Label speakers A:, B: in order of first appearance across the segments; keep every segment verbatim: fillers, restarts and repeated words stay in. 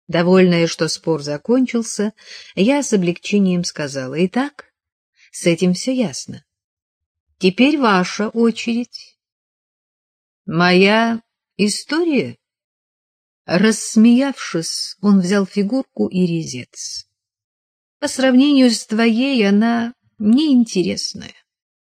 A: Довольная, что спор закончился, я с облегчением сказала: «Итак, с этим все ясно. Теперь ваша очередь». «Моя история?» Рассмеявшись, он взял фигурку и резец. «По сравнению с твоей она неинтересная.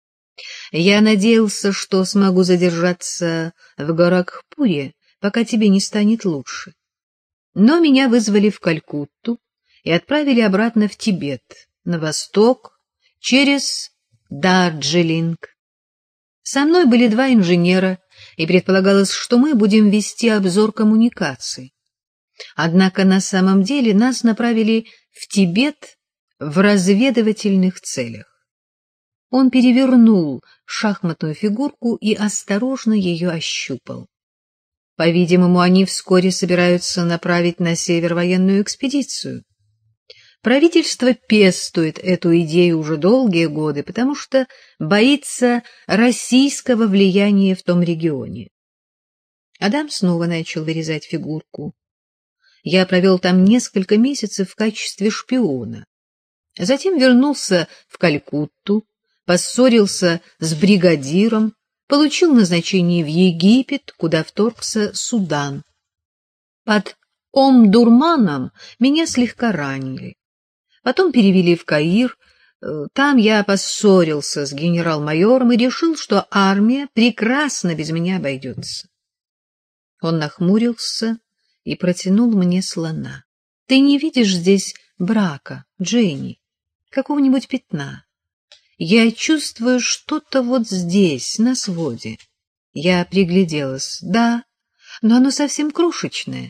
A: Я надеялся, что смогу задержаться в Горакхпуре, пока тебе не станет лучше. Но меня вызвали в Калькутту и отправили обратно в Тибет, на восток, через Дарджилинг. Со мной были два инженера, и предполагалось, что мы будем вести обзор коммуникаций. Однако на самом деле нас направили в Тибет в разведывательных целях. Он перевернул шахматную фигурку и осторожно ее ощупал. По-видимому, они вскоре собираются направить на север военную экспедицию. Правительство пестует эту идею уже долгие годы, потому что боится российского влияния в том регионе. Адам снова начал вырезать фигурку. Я провел там несколько месяцев в качестве шпиона. Затем вернулся в Калькутту, поссорился с бригадиром, получил назначение в Египет, куда вторгся Судан. Под Омдурманом меня слегка ранили. Потом перевели в Каир. Там я поссорился с генерал-майором и решил, что армия прекрасно без меня обойдется. Он нахмурился и протянул мне слона. — Ты не видишь здесь брака, Дженни, какого-нибудь пятна? Я чувствую что-то вот здесь, на своде. Я пригляделась. Да, но оно совсем крошечное.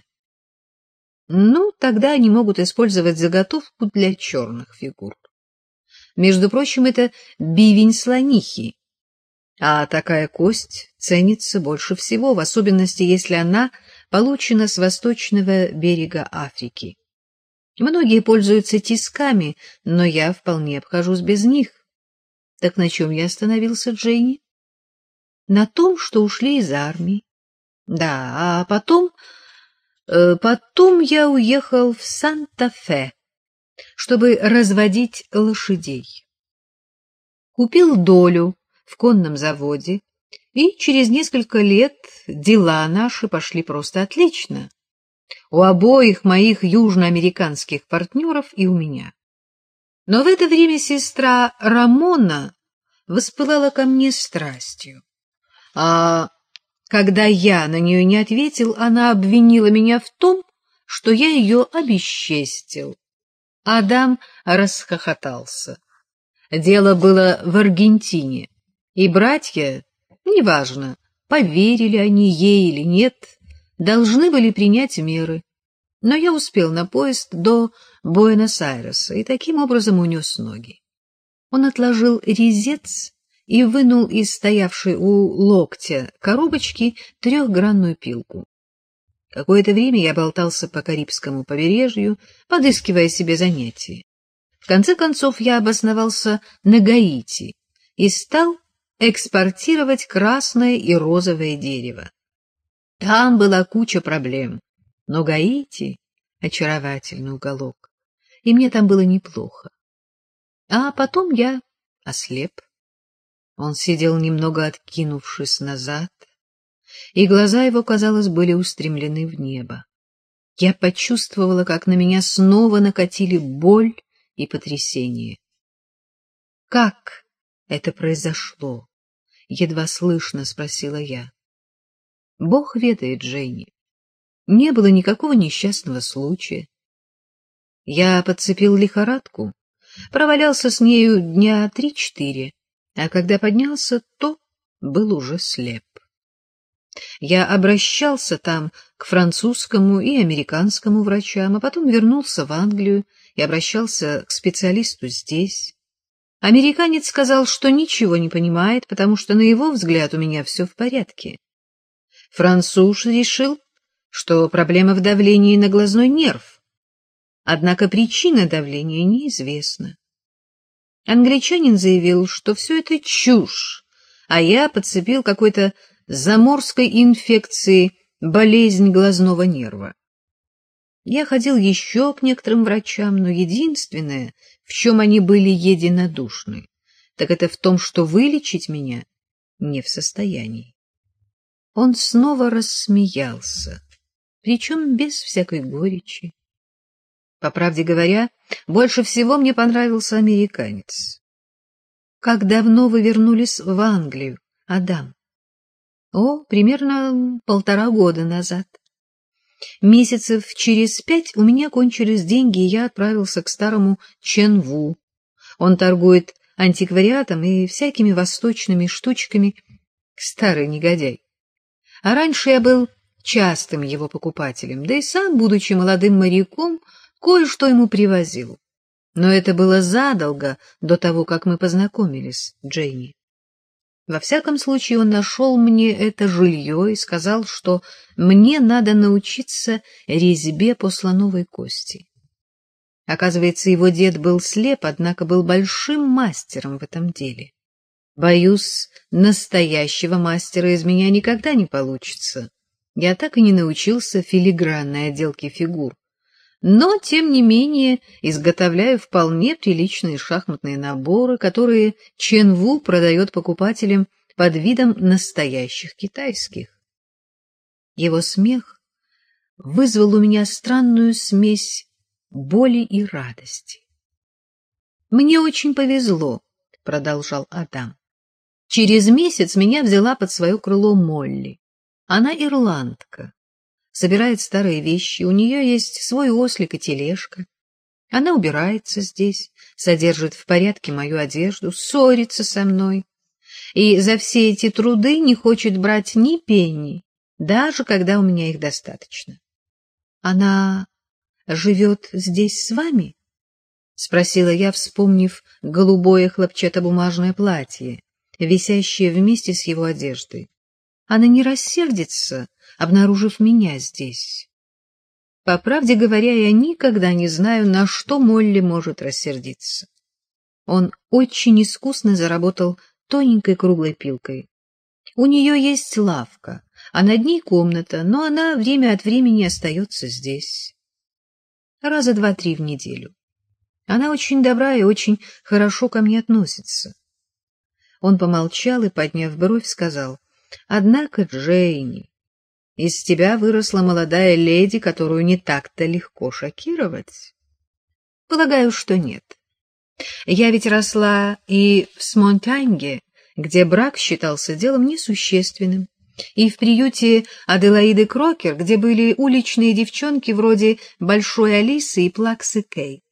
A: Ну, тогда они могут использовать заготовку для черных фигур. Между прочим, это бивень слонихи, а такая кость ценится больше всего, в особенности, если она получена с восточного берега Африки. Многие пользуются тисками, но я вполне обхожусь без них. Так на чем я остановился, Дженни? На том, что ушли из армии. Да, а потом... Э, потом я уехал в Санта-Фе, чтобы разводить лошадей. Купил долю в конном заводе, и через несколько лет дела наши пошли просто отлично. У обоих моих южноамериканских партнеров и у меня. Но в это время сестра Рамона воспылала ко мне страстью. А когда я на нее не ответил, она обвинила меня в том, что я ее обесчестил. Адам расхохотался. Дело было в Аргентине, и братья, неважно, поверили они ей или нет, должны были принять меры. Но я успел на поезд до Буэнос-Айреса и таким образом унес ноги. Он отложил резец и вынул из стоявшей у локтя коробочки трехгранную пилку. Какое-то время я болтался по Карибскому побережью, подыскивая себе занятие. В конце концов я обосновался на Гаити и стал экспортировать красное и розовое дерево. Там была куча проблем. Но Гаити — очаровательный уголок, и мне там было неплохо. А потом я ослеп. Он сидел немного откинувшись назад, и глаза его, казалось, были устремлены в небо. Я почувствовала, как на меня снова накатили боль и потрясение. — Как это произошло? — едва слышно спросила я. — Бог ведает, Дженни. Не было никакого несчастного случая. Я подцепил лихорадку, провалялся с нею дня три-четыре, а когда поднялся, то был уже слеп. Я обращался там к французскому и американскому врачам, а потом вернулся в Англию и обращался к специалисту здесь. Американец сказал, что ничего не понимает, потому что, на его взгляд, у меня все в порядке. Француз решил, что проблема в давлении на глазной нерв, однако причина давления неизвестна. Англичанин заявил, что все это чушь, а я подцепил какой-то заморской инфекции болезнь глазного нерва. Я ходил еще к некоторым врачам, но единственное, в чем они были единодушны, так это в том, что вылечить меня не в состоянии. Он снова рассмеялся, причем без всякой горечи. По правде говоря, больше всего мне понравился американец. Как давно вы вернулись в Англию, Адам? О, примерно полтора года назад. Месяцев через пять у меня кончились деньги, и я отправился к старому Чен Ву. Он торгует антиквариатом и всякими восточными штучками. Старый негодяй. А раньше я был частым его покупателем, да и сам, будучи молодым моряком, кое-что ему привозил. Но это было задолго до того, как мы познакомились, Дженни. Во всяком случае, он нашел мне это жилье и сказал, что мне надо научиться резьбе по слоновой кости. Оказывается, его дед был слеп, однако был большим мастером в этом деле. Боюсь, настоящего мастера из меня никогда не получится. Я так и не научился филигранной отделке фигур. Но, тем не менее, изготовляю вполне приличные шахматные наборы, которые Чен Ву продает покупателям под видом настоящих китайских. Его смех вызвал у меня странную смесь боли и радости. «Мне очень повезло», — продолжал Адам. «Через месяц меня взяла под свое крыло Молли. Она ирландка. Собирает старые вещи, у нее есть свой ослик и тележка. Она убирается здесь, содержит в порядке мою одежду, ссорится со мной. И за все эти труды не хочет брать ни пенни, даже когда у меня их достаточно. Она живет здесь с вами? — спросила я, вспомнив голубое хлопчатобумажное платье, висящее вместе с его одеждой. Она не рассердится, обнаружив меня здесь. По правде говоря, я никогда не знаю, на что Молли может рассердиться. Он очень искусно заработал тоненькой круглой пилкой. У нее есть лавка, а над ней комната, но она время от времени остается здесь. Раза два-три в неделю. Она очень добра и очень хорошо ко мне относится. Он помолчал и, подняв бровь, сказал: «Однако, Джейни, из тебя выросла молодая леди, которую не так-то легко шокировать». Полагаю, что нет. Я ведь росла и в Смонтаньге, где брак считался делом несущественным, и в приюте Аделаиды Крокер, где были уличные девчонки вроде Большой Алисы и Плаксы Кейт.